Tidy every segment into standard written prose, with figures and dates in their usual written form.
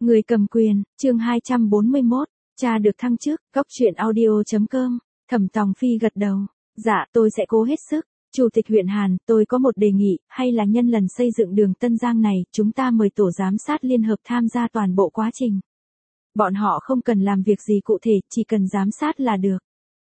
Người cầm quyền, chương 241, tra được thăng chức, góc truyện audio.com, Thẩm Tòng Phi gật đầu. Dạ, tôi sẽ cố hết sức. Chủ tịch huyện Hàn, tôi có một đề nghị, hay là nhân lần xây dựng đường Tân Giang này, chúng ta mời tổ giám sát liên hợp tham gia toàn bộ quá trình. Bọn họ không cần làm việc gì cụ thể, chỉ cần giám sát là được.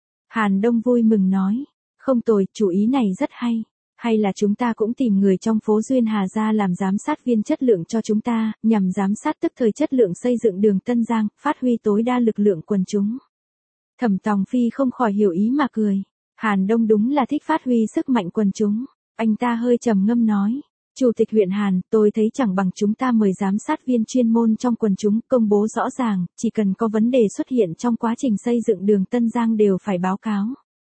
Hàn Đông vui mừng nói, không tồi, chủ ý này rất hay. Hay là chúng ta cũng tìm người trong phố Duyên Hà ra làm giám sát viên chất lượng cho chúng ta, nhằm giám sát tức thời chất lượng xây dựng đường Tân Giang, phát huy tối đa lực lượng quần chúng. Thẩm Tòng Phi không khỏi hiểu ý mà cười. Hàn Đông đúng là thích phát huy sức mạnh quần chúng. Anh ta hơi trầm ngâm nói, Chủ tịch huyện Hàn, tôi thấy chẳng bằng chúng ta mời giám sát viên chuyên môn trong quần chúng, công bố rõ ràng, chỉ cần có vấn đề xuất hiện trong quá trình xây dựng đường Tân Giang đều phải báo cáo.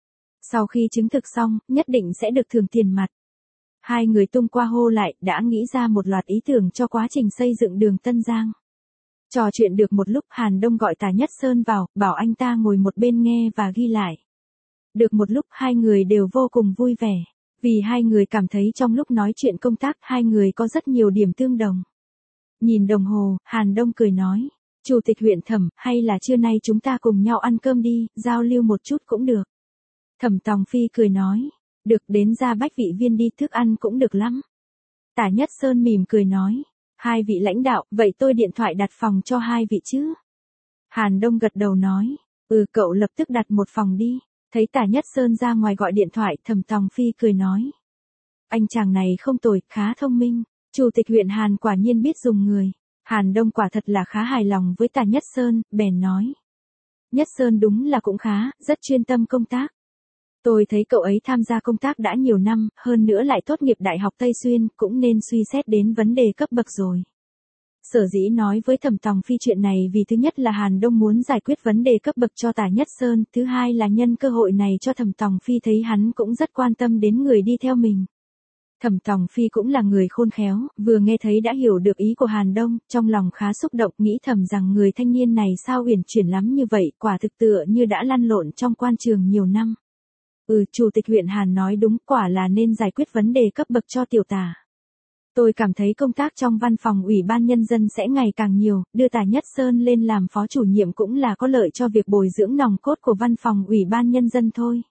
Sau khi chứng thực xong, nhất định sẽ được thưởng tiền mặt. Hai người tung qua hô lại, đã nghĩ ra một loạt ý tưởng cho quá trình xây dựng đường Tân Giang. Trò chuyện được một lúc, Hàn Đông gọi Tả Nhất Sơn vào, bảo anh ta ngồi một bên nghe và ghi lại. Được một lúc, hai người đều vô cùng vui vẻ, vì hai người cảm thấy trong lúc nói chuyện công tác, hai người có rất nhiều điểm tương đồng. Nhìn đồng hồ, Hàn Đông cười nói, Chủ tịch huyện Thẩm, hay là trưa nay chúng ta cùng nhau ăn cơm đi, giao lưu một chút cũng được. Thẩm Tòng Phi cười nói, được, đến ra Bách Vị Viên đi, thức ăn cũng được lắm. Tả Nhất Sơn mỉm cười nói, hai vị lãnh đạo, vậy tôi điện thoại đặt phòng cho hai vị chứ? Hàn Đông gật đầu nói, cậu lập tức đặt một phòng đi. Thấy Tả Nhất Sơn ra ngoài gọi điện thoại, Thẩm Tòng Phi cười nói, anh chàng này không tồi, khá thông minh. Chủ tịch huyện Hàn quả nhiên biết dùng người. Hàn Đông quả thật là khá hài lòng với Tả Nhất Sơn, bèn nói, Nhất Sơn đúng là cũng khá, rất chuyên tâm công tác. Tôi thấy cậu ấy tham gia công tác đã nhiều năm, hơn nữa lại tốt nghiệp Đại học Tây Xuyên, cũng nên suy xét đến vấn đề cấp bậc rồi. Sở dĩ nói với Thẩm Tòng Phi chuyện này vì thứ nhất là Hàn Đông muốn giải quyết vấn đề cấp bậc cho Tả Nhất Sơn, thứ hai là nhân cơ hội này cho Thẩm Tòng Phi thấy hắn cũng rất quan tâm đến người đi theo mình. Thẩm Tòng Phi cũng là người khôn khéo, vừa nghe thấy đã hiểu được ý của Hàn Đông, trong lòng khá xúc động, nghĩ thầm rằng người thanh niên này sao uyển chuyển lắm như vậy, quả thực tựa như đã lăn lộn trong quan trường nhiều năm. Chủ tịch huyện Hàn nói đúng, quả là nên giải quyết vấn đề cấp bậc cho tiểu Tả. Tôi cảm thấy công tác trong văn phòng Ủy ban Nhân dân sẽ ngày càng nhiều, đưa Tả Nhất Sơn lên làm phó chủ nhiệm cũng là có lợi cho việc bồi dưỡng nòng cốt của văn phòng Ủy ban Nhân dân thôi.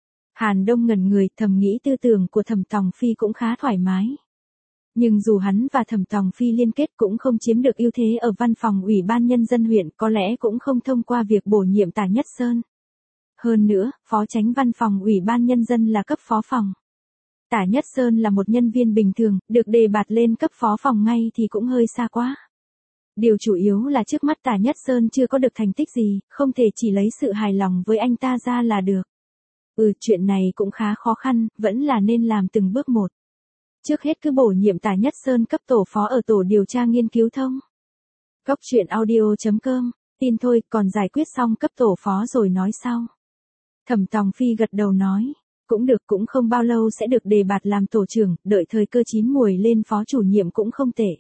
Hàn Đông ngẩn người, thầm nghĩ tư tưởng của Thẩm Tòng Phi cũng khá thoải mái. Nhưng dù hắn và Thẩm Tòng Phi liên kết cũng không chiếm được ưu thế ở văn phòng Ủy ban Nhân dân huyện, có lẽ cũng không thông qua việc bổ nhiệm Tả Nhất Sơn. Hơn nữa, phó chánh văn phòng Ủy ban Nhân dân là cấp phó phòng. Tả Nhất Sơn là một nhân viên bình thường, được đề bạt lên cấp phó phòng ngay thì cũng hơi xa quá. Điều chủ yếu là trước mắt Tả Nhất Sơn chưa có được thành tích gì, không thể chỉ lấy sự hài lòng với anh ta ra là được. Chuyện này cũng khá khó khăn, vẫn là nên làm từng bước một. Trước hết cứ bổ nhiệm Tả Nhất Sơn cấp tổ phó ở tổ điều tra nghiên cứu thông. Góc truyện audio.com, tin thôi, còn giải quyết xong cấp tổ phó rồi nói sau. Thẩm Tòng Phi gật đầu nói, cũng được, cũng không bao lâu sẽ được đề bạt làm tổ trưởng, đợi thời cơ chín muồi lên phó chủ nhiệm cũng không tệ.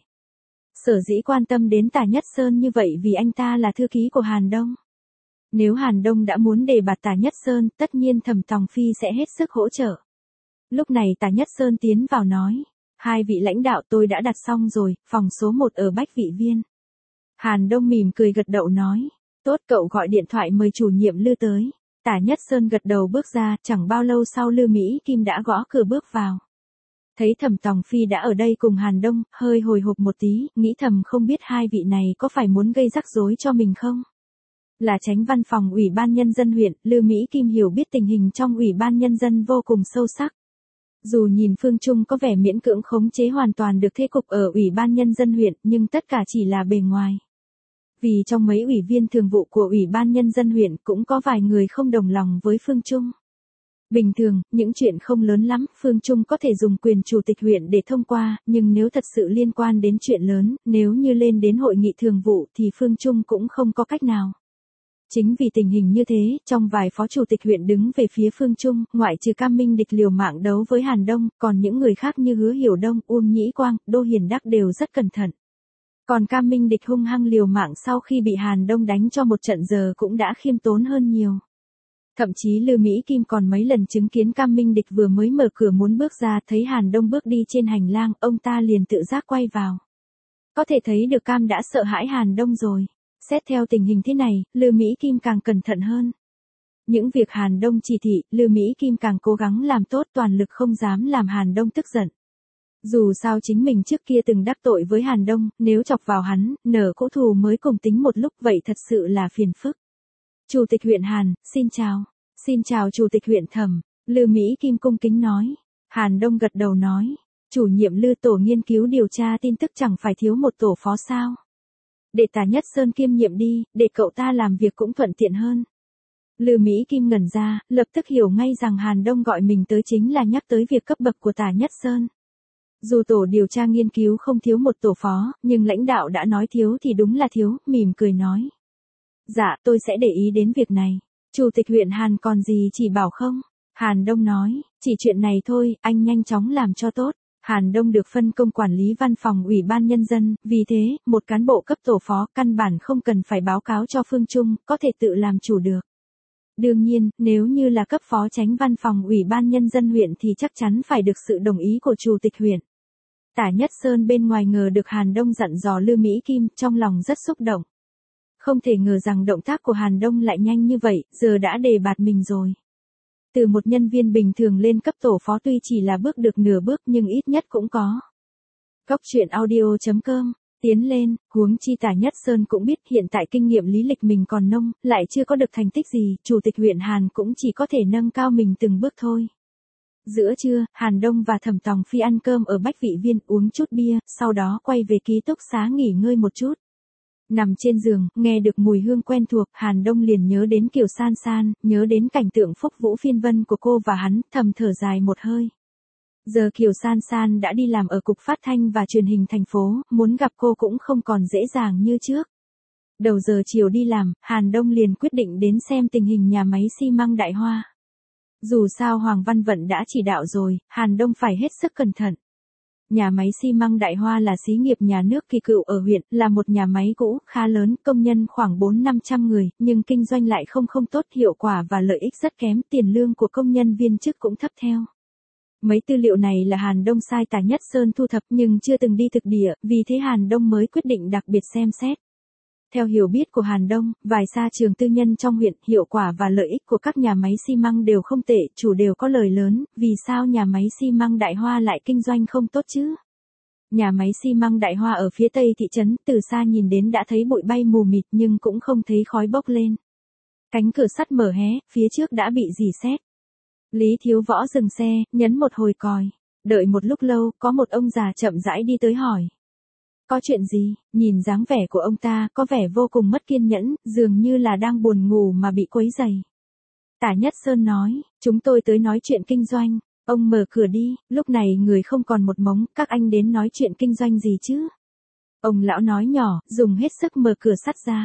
Sở dĩ quan tâm đến Tả Nhất Sơn như vậy vì anh ta là thư ký của Hàn Đông. Nếu Hàn Đông đã muốn đề bạt Tả Nhất Sơn, tất nhiên Thẩm Tòng Phi sẽ hết sức hỗ trợ. Lúc này Tả Nhất Sơn tiến vào nói, hai vị lãnh đạo tôi đã đặt xong rồi, phòng số 1 ở Bách Vị Viên. Hàn Đông mỉm cười gật đầu nói, tốt, cậu gọi điện thoại mời chủ nhiệm Lư tới. Tả Nhất Sơn gật đầu bước ra, chẳng bao lâu sau Lư Mỹ Kim đã gõ cửa bước vào. Thấy Thẩm Tòng Phi đã ở đây cùng Hàn Đông, hơi hồi hộp một tí, nghĩ thầm không biết hai vị này có phải muốn gây rắc rối cho mình không? Là chánh văn phòng Ủy ban Nhân dân huyện, Lư Mỹ Kim hiểu biết tình hình trong Ủy ban Nhân dân vô cùng sâu sắc. Dù nhìn Phương Trung có vẻ miễn cưỡng khống chế hoàn toàn được thế cục ở Ủy ban Nhân dân huyện, nhưng tất cả chỉ là bề ngoài. Vì trong mấy ủy viên thường vụ của Ủy ban Nhân dân huyện cũng có vài người không đồng lòng với Phương Trung. Bình thường, những chuyện không lớn lắm, Phương Trung có thể dùng quyền chủ tịch huyện để thông qua, nhưng nếu thật sự liên quan đến chuyện lớn, nếu như lên đến hội nghị thường vụ thì Phương Trung cũng không có cách nào. Chính vì tình hình như thế, trong vài phó chủ tịch huyện đứng về phía Phương Trung, ngoại trừ Cam Minh Địch liều mạng đấu với Hàn Đông, còn những người khác như Hứa Hiểu Đông, Uông Nhĩ Quang, Đô Hiền Đắc đều rất cẩn thận. Còn Cam Minh Địch hung hăng liều mạng sau khi bị Hàn Đông đánh cho một trận giờ cũng đã khiêm tốn hơn nhiều. Thậm chí Lư Mỹ Kim còn mấy lần chứng kiến Cam Minh Địch vừa mới mở cửa muốn bước ra, thấy Hàn Đông bước đi trên hành lang, ông ta liền tự giác quay vào. Có thể thấy được Cam đã sợ hãi Hàn Đông rồi. Xét theo tình hình thế này, Lư Mỹ Kim càng cẩn thận hơn. Những việc Hàn Đông chỉ thị, Lư Mỹ Kim càng cố gắng làm tốt, toàn lực không dám làm Hàn Đông tức giận. Dù sao chính mình trước kia từng đắc tội với Hàn Đông, nếu chọc vào hắn, nở cũ thù mới cùng tính một lúc vậy thật sự là phiền phức. Chủ tịch huyện Hàn, xin chào. Xin chào Chủ tịch huyện Thẩm, Lư Mỹ Kim cung kính nói. Hàn Đông gật đầu nói. Chủ nhiệm Lư, tổ nghiên cứu điều tra tin tức chẳng phải thiếu một tổ phó sao. Để Tả Nhất Sơn kiêm nhiệm đi, để cậu ta làm việc cũng thuận tiện hơn. Lư Mỹ Kim ngẩn ra, lập tức hiểu ngay rằng Hàn Đông gọi mình tới chính là nhắc tới việc cấp bậc của Tả Nhất Sơn. Dù tổ điều tra nghiên cứu không thiếu một tổ phó, nhưng lãnh đạo đã nói thiếu thì đúng là thiếu, mỉm cười nói. Dạ, tôi sẽ để ý đến việc này. Chủ tịch huyện Hàn còn gì chỉ bảo không? Hàn Đông nói, chỉ chuyện này thôi, anh nhanh chóng làm cho tốt. Hàn Đông được phân công quản lý văn phòng Ủy ban Nhân dân, vì thế, một cán bộ cấp tổ phó căn bản không cần phải báo cáo cho Phương Trung, có thể tự làm chủ được. Đương nhiên, nếu như là cấp phó chánh văn phòng Ủy ban Nhân dân huyện thì chắc chắn phải được sự đồng ý của Chủ tịch huyện. Tả Nhất Sơn bên ngoài ngờ được Hàn Đông dặn dò Lư Mỹ Kim, trong lòng rất xúc động. Không thể ngờ rằng động tác của Hàn Đông lại nhanh như vậy, giờ đã đề bạt mình rồi. Từ một nhân viên bình thường lên cấp tổ phó tuy chỉ là bước được nửa bước nhưng ít nhất cũng có. Góc truyện audio.com, tiến lên, huống chi Tả Nhất Sơn cũng biết hiện tại kinh nghiệm lý lịch mình còn nông, lại chưa có được thành tích gì, Chủ tịch huyện Hàn cũng chỉ có thể nâng cao mình từng bước thôi. Giữa trưa, Hàn Đông và Thẩm Tòng Phi ăn cơm ở Bách Vị Viên, uống chút bia, sau đó quay về ký túc xá nghỉ ngơi một chút. Nằm trên giường, nghe được mùi hương quen thuộc, Hàn Đông liền nhớ đến Kiều San San, nhớ đến cảnh tượng phúc vũ phiên vân của cô và hắn, thầm thở dài một hơi. Giờ Kiều San San đã đi làm ở Cục Phát thanh và Truyền hình thành phố, muốn gặp cô cũng không còn dễ dàng như trước. Đầu giờ chiều đi làm, Hàn Đông liền quyết định đến xem tình hình nhà máy xi măng Đại Hoa. Dù sao Hoàng Văn Vận đã chỉ đạo rồi, Hàn Đông phải hết sức cẩn thận. Nhà máy xi măng Đại Hoa là xí nghiệp nhà nước kỳ cựu ở huyện, là một nhà máy cũ, khá lớn, công nhân khoảng 400-500 người, nhưng kinh doanh lại không tốt, hiệu quả và lợi ích rất kém, tiền lương của công nhân viên chức cũng thấp theo. Mấy tư liệu này là Hàn Đông sai Tả Nhất Sơn thu thập nhưng chưa từng đi thực địa, vì thế Hàn Đông mới quyết định đặc biệt xem xét. Theo hiểu biết của Hàn Đông, vài sa trường tư nhân trong huyện, hiệu quả và lợi ích của các nhà máy xi măng đều không tệ, chủ đều có lời lớn, vì sao nhà máy xi măng Đại Hoa lại kinh doanh không tốt chứ? Nhà máy xi măng Đại Hoa ở phía tây thị trấn, từ xa nhìn đến đã thấy bụi bay mù mịt nhưng cũng không thấy khói bốc lên. Cánh cửa sắt mở hé, phía trước đã bị rỉ sét. Lý Thiếu Võ dừng xe, nhấn một hồi còi. Đợi một lúc lâu, có một ông già chậm rãi đi tới hỏi. Có chuyện gì? Nhìn dáng vẻ của ông ta, có vẻ vô cùng mất kiên nhẫn, dường như là đang buồn ngủ mà bị quấy rầy. Tả Nhất Sơn nói, chúng tôi tới nói chuyện kinh doanh. Ông mở cửa đi, lúc này người không còn một mống, các anh đến nói chuyện kinh doanh gì chứ? Ông lão nói nhỏ, dùng hết sức mở cửa sắt ra.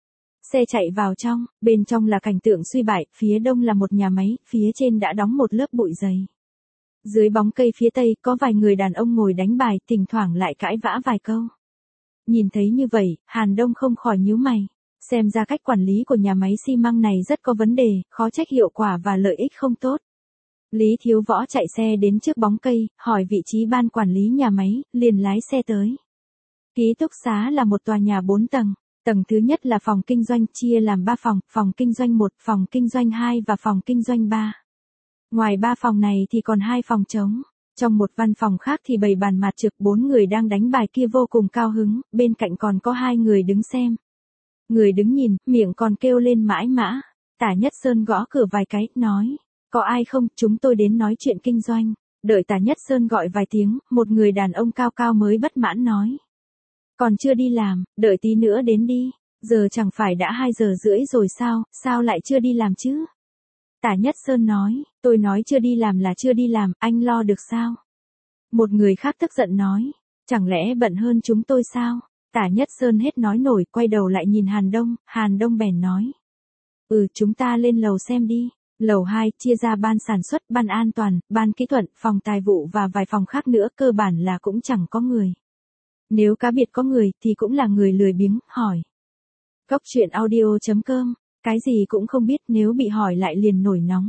Xe chạy vào trong, bên trong là cảnh tượng suy bại, phía đông là một nhà máy, phía trên đã đóng một lớp bụi dày. Dưới bóng cây phía tây, có vài người đàn ông ngồi đánh bài, thỉnh thoảng lại cãi vã vài câu. Nhìn thấy như vậy, Hàn Đông không khỏi nhíu mày. Xem ra cách quản lý của nhà máy xi măng này rất có vấn đề, khó trách hiệu quả và lợi ích không tốt. Lý Thiếu Võ chạy xe đến trước bóng cây, hỏi vị trí ban quản lý nhà máy, liền lái xe tới. Ký túc xá là một tòa nhà 4 tầng. Tầng thứ nhất là phòng kinh doanh, chia làm 3 phòng, phòng kinh doanh 1, phòng kinh doanh 2 và phòng kinh doanh 3. Ngoài 3 phòng này thì còn 2 phòng trống. Trong một văn phòng khác thì bày bàn mặt trực 4 người đang đánh bài kia vô cùng cao hứng, bên cạnh còn có 2 người đứng xem. Người đứng nhìn, miệng còn kêu lên mãi mã. Tả Nhất Sơn gõ cửa vài cái, nói. Có ai không, chúng tôi đến nói chuyện kinh doanh. Đợi Tả Nhất Sơn gọi vài tiếng, một người đàn ông cao cao mới bất mãn nói. Còn chưa đi làm, đợi tí nữa đến đi. Giờ chẳng phải đã 2 giờ rưỡi rồi sao lại chưa đi làm chứ? Tả Nhất Sơn nói, tôi nói chưa đi làm là chưa đi làm, anh lo được sao? Một người khác tức giận nói, chẳng lẽ bận hơn chúng tôi sao? Tả Nhất Sơn hết nói nổi, quay đầu lại nhìn Hàn Đông bèn nói. Chúng ta lên lầu xem đi. Lầu 2 chia ra ban sản xuất, ban an toàn, ban kỹ thuật, phòng tài vụ và vài phòng khác nữa, cơ bản là cũng chẳng có người. Nếu cá biệt có người thì cũng là người lười biếng, hỏi. Góc truyện audio.com, cái gì cũng không biết, nếu bị hỏi lại liền nổi nóng.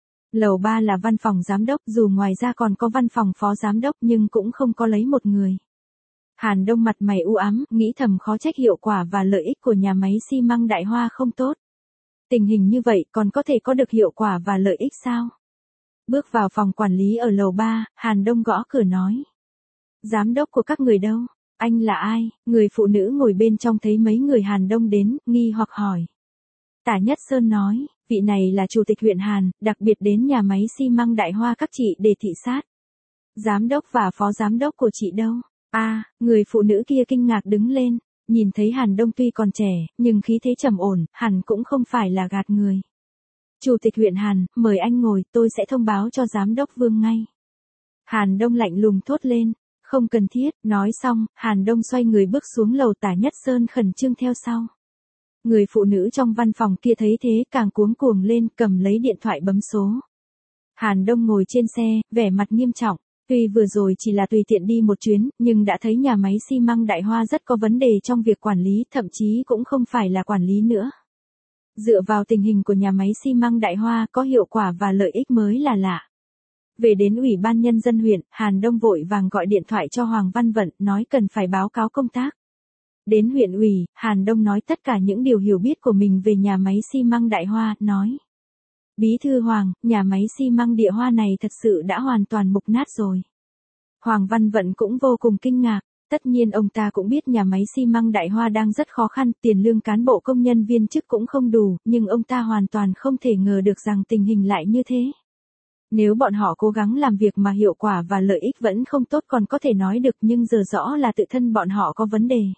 Lầu 3 là văn phòng giám đốc, dù ngoài ra còn có văn phòng phó giám đốc nhưng cũng không có lấy một người. Hàn Đông mặt mày u ám, nghĩ thầm khó trách hiệu quả và lợi ích của nhà máy xi măng Đại Hoa không tốt. Tình hình như vậy còn có thể có được hiệu quả và lợi ích sao? Bước vào phòng quản lý ở lầu 3, Hàn Đông gõ cửa nói. Giám đốc của các người đâu? Anh là ai? Người phụ nữ ngồi bên trong thấy mấy người Hàn Đông đến, nghi hoặc hỏi. Tả Nhất Sơn nói, vị này là chủ tịch huyện Hàn, đặc biệt đến nhà máy xi măng Đại Hoa các chị để thị sát. Giám đốc và phó giám đốc của chị đâu? Người phụ nữ kia kinh ngạc đứng lên, nhìn thấy Hàn Đông tuy còn trẻ, nhưng khí thế trầm ổn, hẳn cũng không phải là gạt người. Chủ tịch huyện Hàn, mời anh ngồi, tôi sẽ thông báo cho giám đốc Vương ngay. Hàn Đông lạnh lùng thốt lên, không cần thiết, nói xong, Hàn Đông xoay người bước xuống lầu. Tả Nhất Sơn khẩn trương theo sau. Người phụ nữ trong văn phòng kia thấy thế càng cuống cuồng lên, cầm lấy điện thoại bấm số. Hàn Đông ngồi trên xe, vẻ mặt nghiêm trọng. Tuy vừa rồi chỉ là tùy tiện đi một chuyến, nhưng đã thấy nhà máy xi măng Đại Hoa rất có vấn đề trong việc quản lý, thậm chí cũng không phải là quản lý nữa. Dựa vào tình hình của nhà máy xi măng Đại Hoa có hiệu quả và lợi ích mới là lạ. Về đến Ủy ban Nhân dân huyện, Hàn Đông vội vàng gọi điện thoại cho Hoàng Văn Vận, nói cần phải báo cáo công tác. Đến huyện ủy, Hàn Đông nói tất cả những điều hiểu biết của mình về nhà máy xi măng Đại Hoa, nói. Bí thư Hoàng, nhà máy xi măng Địa Hoa này thật sự đã hoàn toàn mục nát rồi. Hoàng Văn Vận cũng vô cùng kinh ngạc, tất nhiên ông ta cũng biết nhà máy xi măng Đại Hoa đang rất khó khăn, tiền lương cán bộ công nhân viên chức cũng không đủ, nhưng ông ta hoàn toàn không thể ngờ được rằng tình hình lại như thế. Nếu bọn họ cố gắng làm việc mà hiệu quả và lợi ích vẫn không tốt còn có thể nói được, nhưng giờ rõ là tự thân bọn họ có vấn đề.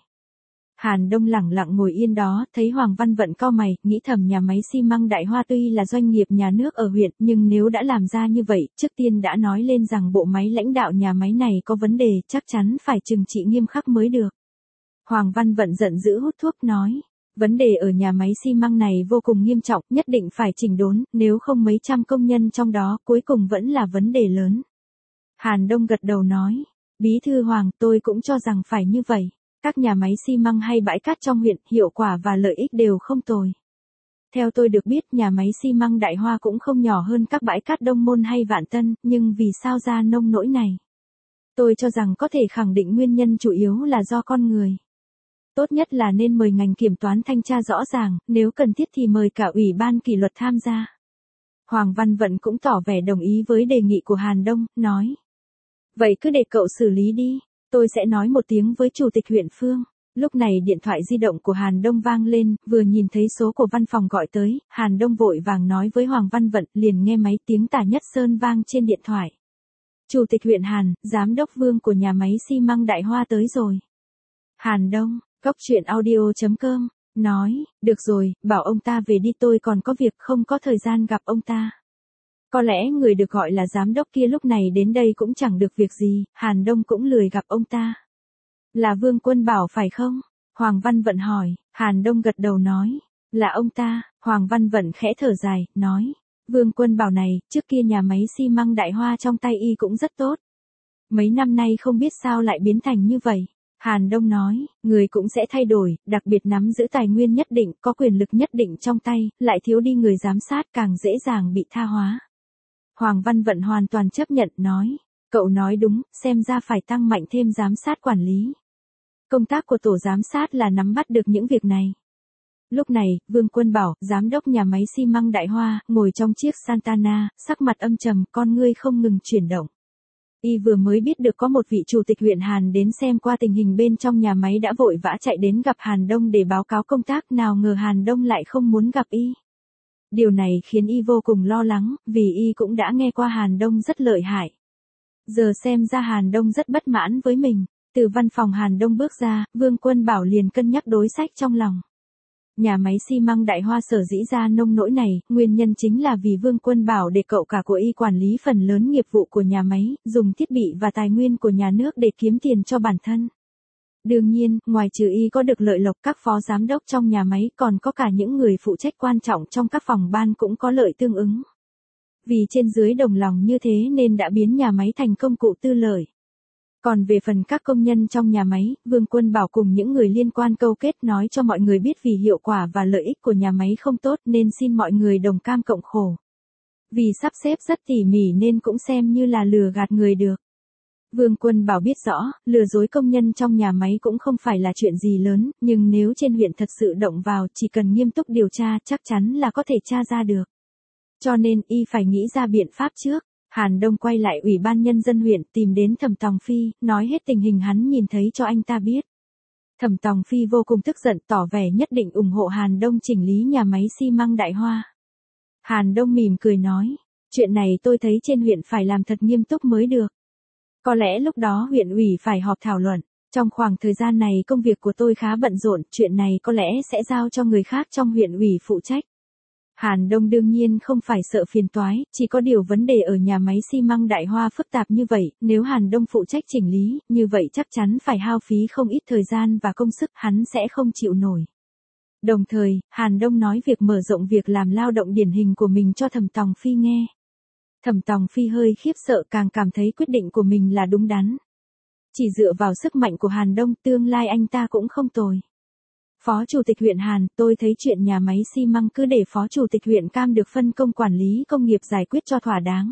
Hàn Đông lẳng lặng ngồi yên đó, thấy Hoàng Văn Vận cau mày, nghĩ thầm nhà máy xi măng Đại Hoa tuy là doanh nghiệp nhà nước ở huyện, nhưng nếu đã làm ra như vậy, trước tiên đã nói lên rằng bộ máy lãnh đạo nhà máy này có vấn đề, chắc chắn phải trừng trị nghiêm khắc mới được. Hoàng Văn Vận giận dữ hút thuốc nói, vấn đề ở nhà máy xi măng này vô cùng nghiêm trọng, nhất định phải chỉnh đốn, nếu không mấy trăm công nhân trong đó cuối cùng vẫn là vấn đề lớn. Hàn Đông gật đầu nói, Bí thư Hoàng, tôi cũng cho rằng phải như vậy. Các nhà máy xi măng hay bãi cát trong huyện, hiệu quả và lợi ích đều không tồi. Theo tôi được biết, nhà máy xi măng Đại Hoa cũng không nhỏ hơn các bãi cát Đông Môn hay Vạn Tân, nhưng vì sao ra nông nỗi này? Tôi cho rằng có thể khẳng định nguyên nhân chủ yếu là do con người. Tốt nhất là nên mời ngành kiểm toán thanh tra rõ ràng, nếu cần thiết thì mời cả ủy ban kỷ luật tham gia. Hoàng Văn Vận cũng tỏ vẻ đồng ý với đề nghị của Hàn Đông, nói. Vậy cứ để cậu xử lý đi. Tôi sẽ nói một tiếng với chủ tịch huyện Phương. Lúc này điện thoại di động của Hàn Đông vang lên, vừa nhìn thấy số của văn phòng gọi tới, Hàn Đông vội vàng nói với Hoàng Văn Vận, liền nghe máy tiếng Tả Nhất Sơn vang trên điện thoại. Chủ tịch huyện Hàn, giám đốc Vương của nhà máy xi măng Đại Hoa tới rồi. Hàn Đông, goctruyện.audio.com, nói, được rồi, bảo ông ta về đi, tôi còn có việc không có thời gian gặp ông ta. Có lẽ người được gọi là giám đốc kia lúc này đến đây cũng chẳng được việc gì, Hàn Đông cũng lười gặp ông ta. Là Vương Quân Bảo phải không? Hoàng Văn Vận hỏi, Hàn Đông gật đầu nói, là ông ta. Hoàng Văn Vận khẽ thở dài, nói, Vương Quân Bảo này, trước kia nhà máy xi măng Đại Hoa trong tay y cũng rất tốt. Mấy năm nay không biết sao lại biến thành như vậy. Hàn Đông nói, người cũng sẽ thay đổi, đặc biệt nắm giữ tài nguyên nhất định, có quyền lực nhất định trong tay, lại thiếu đi người giám sát càng dễ dàng bị tha hóa. Hoàng Văn Vận hoàn toàn chấp nhận, nói, cậu nói đúng, xem ra phải tăng mạnh thêm giám sát quản lý. Công tác của tổ giám sát là nắm bắt được những việc này. Lúc này, Vương Quân Bảo, giám đốc nhà máy xi măng Đại Hoa, ngồi trong chiếc Santana, sắc mặt âm trầm, con ngươi không ngừng chuyển động. Y vừa mới biết được có một vị chủ tịch huyện Hàn đến xem qua tình hình bên trong nhà máy đã vội vã chạy đến gặp Hàn Đông để báo cáo công tác, nào ngờ Hàn Đông lại không muốn gặp Y. Điều này khiến Y vô cùng lo lắng, vì Y cũng đã nghe qua Hàn Đông rất lợi hại. Giờ xem ra Hàn Đông rất bất mãn với mình. Từ văn phòng Hàn Đông bước ra, Vương Quân Bảo liền cân nhắc đối sách trong lòng. Nhà máy xi măng Đại Hoa sở dĩ ra nông nỗi này, nguyên nhân chính là vì Vương Quân Bảo để cậu cả của Y quản lý phần lớn nghiệp vụ của nhà máy, dùng thiết bị và tài nguyên của nhà nước để kiếm tiền cho bản thân. Đương nhiên, ngoài trừ Y có được lợi lộc, các phó giám đốc trong nhà máy còn có cả những người phụ trách quan trọng trong các phòng ban cũng có lợi tương ứng. Vì trên dưới đồng lòng như thế nên đã biến nhà máy thành công cụ tư lợi. Còn về phần các công nhân trong nhà máy, Vương Quân Bảo cùng những người liên quan câu kết nói cho mọi người biết vì hiệu quả và lợi ích của nhà máy không tốt nên xin mọi người đồng cam cộng khổ. Vì sắp xếp rất tỉ mỉ nên cũng xem như là lừa gạt người được. Vương Quân Bảo biết rõ, lừa dối công nhân trong nhà máy cũng không phải là chuyện gì lớn, nhưng nếu trên huyện thật sự động vào, chỉ cần nghiêm túc điều tra, chắc chắn là có thể tra ra được. Cho nên, y phải nghĩ ra biện pháp trước. Hàn Đông quay lại Ủy ban Nhân dân huyện tìm đến Thẩm Tòng Phi, nói hết tình hình hắn nhìn thấy cho anh ta biết. Thẩm Tòng Phi vô cùng tức giận tỏ vẻ nhất định ủng hộ Hàn Đông chỉnh lý nhà máy xi măng Đại Hoa. Hàn Đông mỉm cười nói, chuyện này tôi thấy trên huyện phải làm thật nghiêm túc mới được. Có lẽ lúc đó huyện ủy phải họp thảo luận, trong khoảng thời gian này công việc của tôi khá bận rộn, chuyện này có lẽ sẽ giao cho người khác trong huyện ủy phụ trách. Hàn Đông đương nhiên không phải sợ phiền toái, chỉ có điều vấn đề ở nhà máy xi măng Đại Hoa phức tạp như vậy, nếu Hàn Đông phụ trách chỉnh lý, như vậy chắc chắn phải hao phí không ít thời gian và công sức, hắn sẽ không chịu nổi. Đồng thời, Hàn Đông nói việc mở rộng việc làm lao động điển hình của mình cho Thẩm Tòng Phi nghe. Thẩm Tòng Phi hơi khiếp sợ, càng cảm thấy quyết định của mình là đúng đắn. Chỉ dựa vào sức mạnh của Hàn Đông, tương lai anh ta cũng không tồi. Phó Chủ tịch huyện Hàn, tôi thấy chuyện nhà máy xi măng cứ để Phó Chủ tịch huyện Cam được phân công quản lý công nghiệp giải quyết cho thỏa đáng.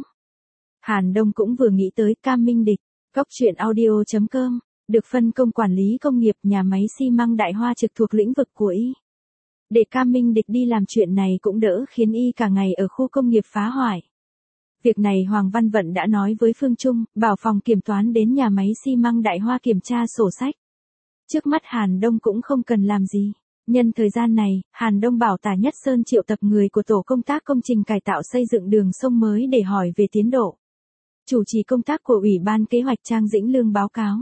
Hàn Đông cũng vừa nghĩ tới Cam Minh Địch, goctruyện.audio.com, được phân công quản lý công nghiệp nhà máy xi măng Đại Hoa trực thuộc lĩnh vực của y. Để Cam Minh Địch đi làm chuyện này cũng đỡ khiến y cả ngày ở khu công nghiệp phá hoại. Việc này Hoàng Văn Vận đã nói với Phương Trung, bảo phòng kiểm toán đến nhà máy xi măng Đại Hoa kiểm tra sổ sách. Trước mắt Hàn Đông cũng không cần làm gì. Nhân thời gian này, Hàn Đông bảo Tả Nhất Sơn triệu tập người của tổ công tác công trình cải tạo xây dựng đường sông mới để hỏi về tiến độ. Chủ trì công tác của Ủy ban Kế hoạch Trang Dĩnh Lương báo cáo.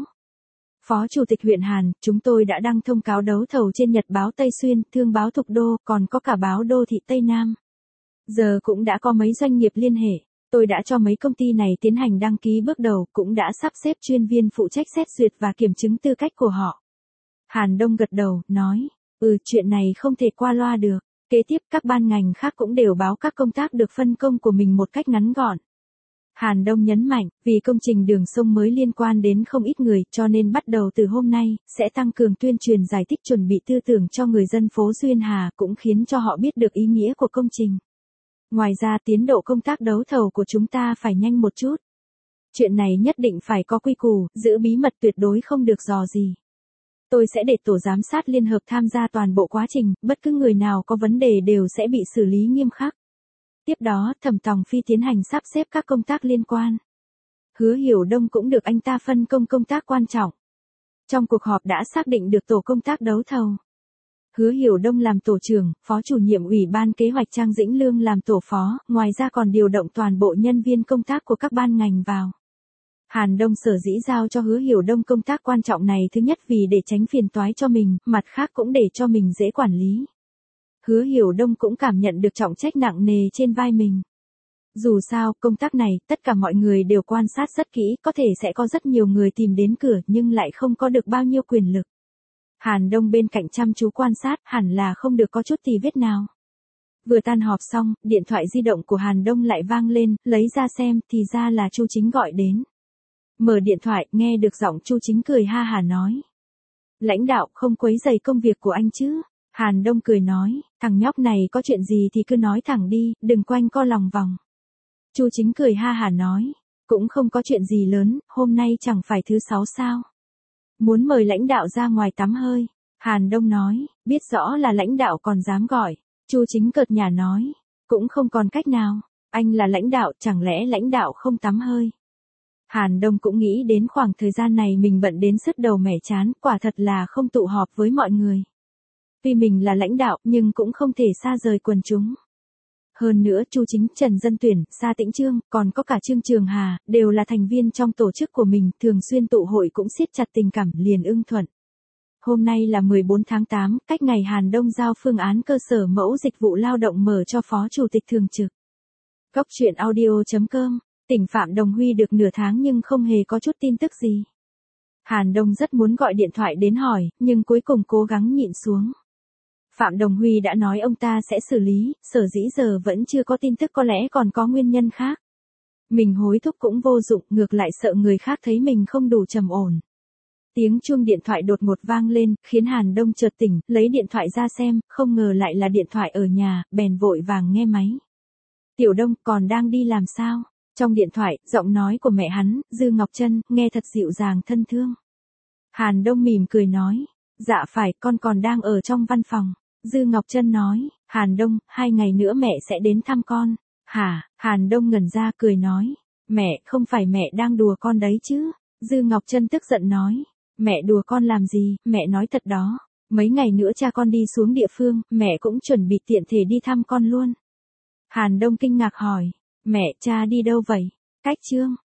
Phó Chủ tịch huyện Hàn, chúng tôi đã đăng thông cáo đấu thầu trên Nhật báo Tây Xuyên, Thương báo Thục Đô, còn có cả báo Đô thị Tây Nam. Giờ cũng đã có mấy doanh nghiệp liên hệ. Tôi đã cho mấy công ty này tiến hành đăng ký bước đầu, cũng đã sắp xếp chuyên viên phụ trách xét duyệt và kiểm chứng tư cách của họ. Hàn Đông gật đầu, nói, chuyện này không thể qua loa được. Kế tiếp các ban ngành khác cũng đều báo các công tác được phân công của mình một cách ngắn gọn. Hàn Đông nhấn mạnh, vì công trình đường sông mới liên quan đến không ít người, cho nên bắt đầu từ hôm nay, sẽ tăng cường tuyên truyền giải thích chuẩn bị tư tưởng cho người dân phố Duyên Hà, cũng khiến cho họ biết được ý nghĩa của công trình. Ngoài ra tiến độ công tác đấu thầu của chúng ta phải nhanh một chút. Chuyện này nhất định phải có quy củ, giữ bí mật tuyệt đối không được dò gì. Tôi sẽ để tổ giám sát liên hợp tham gia toàn bộ quá trình, bất cứ người nào có vấn đề đều sẽ bị xử lý nghiêm khắc. Tiếp đó, Thẩm Tòng Phi tiến hành sắp xếp các công tác liên quan. Hứa Hiểu Đông cũng được anh ta phân công công tác quan trọng. Trong cuộc họp đã xác định được tổ công tác đấu thầu. Hứa Hiểu Đông làm tổ trưởng, phó chủ nhiệm Ủy ban Kế hoạch Trang Dĩnh Lương làm tổ phó, ngoài ra còn điều động toàn bộ nhân viên công tác của các ban ngành vào. Hàn Đông sở dĩ giao cho Hứa Hiểu Đông công tác quan trọng này, thứ nhất vì để tránh phiền toái cho mình, mặt khác cũng để cho mình dễ quản lý. Hứa Hiểu Đông cũng cảm nhận được trọng trách nặng nề trên vai mình. Dù sao, công tác này, tất cả mọi người đều quan sát rất kỹ, có thể sẽ có rất nhiều người tìm đến cửa nhưng lại không có được bao nhiêu quyền lực. Hàn Đông bên cạnh chăm chú quan sát, hẳn là không được có chút tì vết nào. Vừa tan họp xong, điện thoại di động của Hàn Đông lại vang lên, lấy ra xem, thì ra là Chu Chính gọi đến. Mở điện thoại, nghe được giọng Chu Chính cười ha hả nói. Lãnh đạo không quấy rầy công việc của anh chứ? Hàn Đông cười nói, thằng nhóc này có chuyện gì thì cứ nói thẳng đi, đừng quanh co lòng vòng. Chu Chính cười ha hả nói, cũng không có chuyện gì lớn, hôm nay chẳng phải thứ 6 sao? Muốn mời lãnh đạo ra ngoài tắm hơi. Hàn Đông nói, biết rõ là lãnh đạo còn dám gọi. Chu Chính cợt nhả nói, cũng không còn cách nào, anh là lãnh đạo, chẳng lẽ lãnh đạo không tắm hơi? Hàn Đông cũng nghĩ đến khoảng thời gian này mình bận đến sứt đầu mẻ chán, quả thật là không tụ họp với mọi người. Tuy mình là lãnh đạo, nhưng cũng không thể xa rời quần chúng. Hơn nữa Chu Chính, Trần Dân Tuyển, Sa Tĩnh Trương, còn có cả Trương Trường Hà, đều là thành viên trong tổ chức của mình, thường xuyên tụ hội cũng siết chặt tình cảm, liền ưng thuận. Hôm nay là 14 tháng 8, cách ngày Hàn Đông giao phương án cơ sở mẫu dịch vụ lao động mở cho Phó Chủ tịch Thường trực. goctruyện.audio.com, tỉnh Phạm Đồng Huy được nửa tháng nhưng không hề có chút tin tức gì. Hàn Đông rất muốn gọi điện thoại đến hỏi, nhưng cuối cùng cố gắng nhịn xuống. Phạm Đồng Huy đã nói ông ta sẽ xử lý, sở dĩ giờ vẫn chưa có tin tức có lẽ còn có nguyên nhân khác. Mình hối thúc cũng vô dụng, ngược lại sợ người khác thấy mình không đủ trầm ổn. Tiếng chuông điện thoại đột ngột vang lên, khiến Hàn Đông chợt tỉnh, lấy điện thoại ra xem, không ngờ lại là điện thoại ở nhà, bèn vội vàng nghe máy. Tiểu Đông, còn đang đi làm sao? Trong điện thoại, giọng nói của mẹ hắn, Dư Ngọc Trân, nghe thật dịu dàng thân thương. Hàn Đông mỉm cười nói, dạ phải, con còn đang ở trong văn phòng. Dư Ngọc Trân nói, Hàn Đông, 2 ngày nữa mẹ sẽ đến thăm con. Hả? Hàn Đông ngẩn ra cười nói, mẹ, không phải mẹ đang đùa con đấy chứ? Dư Ngọc Trân tức giận nói, mẹ đùa con làm gì, mẹ nói thật đó. Mấy ngày nữa cha con đi xuống địa phương, mẹ cũng chuẩn bị tiện thể đi thăm con luôn. Hàn Đông kinh ngạc hỏi, mẹ, cha đi đâu vậy? Cách Chương.